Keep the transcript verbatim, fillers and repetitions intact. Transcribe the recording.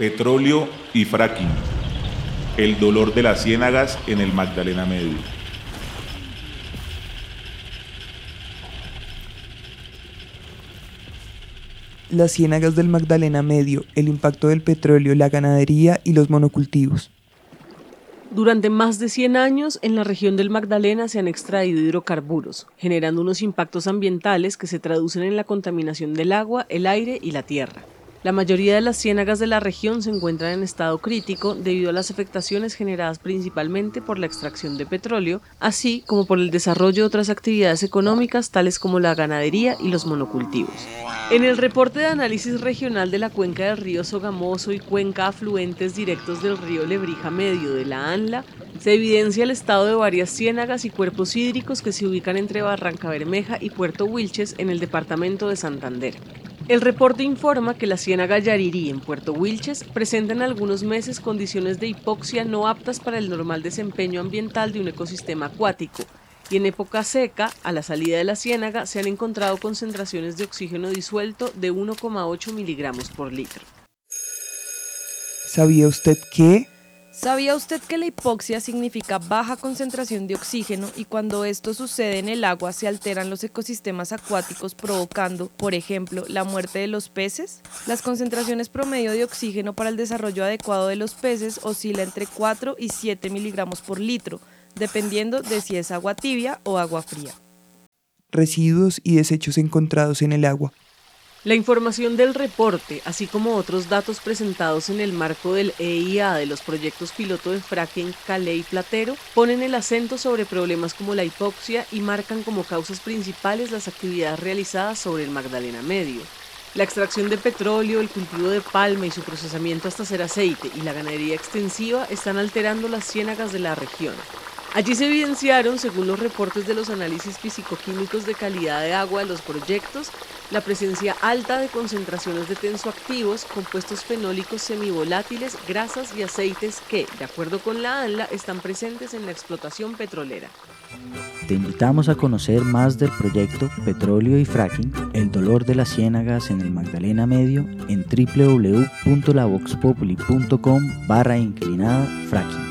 Petróleo y fracking. El dolor de las ciénagas en el Magdalena Medio. Las ciénagas del Magdalena Medio, el impacto del petróleo, la ganadería y los monocultivos. Durante más de cien años, en la región del Magdalena se han extraído hidrocarburos, generando unos impactos ambientales que se traducen en la contaminación del agua, el aire y la tierra. La mayoría de las ciénagas de la región se encuentran en estado crítico debido a las afectaciones generadas principalmente por la extracción de petróleo, así como por el desarrollo de otras actividades económicas tales como la ganadería y los monocultivos. En el reporte de análisis regional de la cuenca del río Sogamoso y cuenca afluentes directos del río Lebrija Medio de la ANLA, se evidencia el estado de varias ciénagas y cuerpos hídricos que se ubican entre Barrancabermeja y Puerto Wilches en el departamento de Santander. El reporte informa que la ciénaga Yarirí en Puerto Wilches presenta en algunos meses condiciones de hipoxia no aptas para el normal desempeño ambiental de un ecosistema acuático, y en época seca, a la salida de la ciénaga, se han encontrado concentraciones de oxígeno disuelto de uno coma ocho miligramos por litro. ¿Sabía usted que? ¿Sabía usted que la hipoxia significa baja concentración de oxígeno y cuando esto sucede en el agua se alteran los ecosistemas acuáticos provocando, por ejemplo, la muerte de los peces? Las concentraciones promedio de oxígeno para el desarrollo adecuado de los peces oscila entre cuatro y siete miligramos por litro, dependiendo de si es agua tibia o agua fría. Residuos y desechos encontrados en el agua. La información del reporte, así como otros datos presentados en el marco del E I A de los proyectos piloto de fracking Calé y Platero, ponen el acento sobre problemas como la hipoxia y marcan como causas principales las actividades realizadas sobre el Magdalena Medio. La extracción de petróleo, el cultivo de palma y su procesamiento hasta hacer aceite y la ganadería extensiva están alterando las ciénagas de la región. Allí se evidenciaron, según los reportes de los análisis físico-químicos de calidad de agua de los proyectos, la presencia alta de concentraciones de tensoactivos, compuestos fenólicos semivolátiles, grasas y aceites que, de acuerdo con la ANLA, están presentes en la explotación petrolera. Te invitamos a conocer más del proyecto Petróleo y Fracking, el dolor de las ciénagas en el Magdalena Medio en doble u doble u doble u punto la vox populi punto com barra inclinada fracking.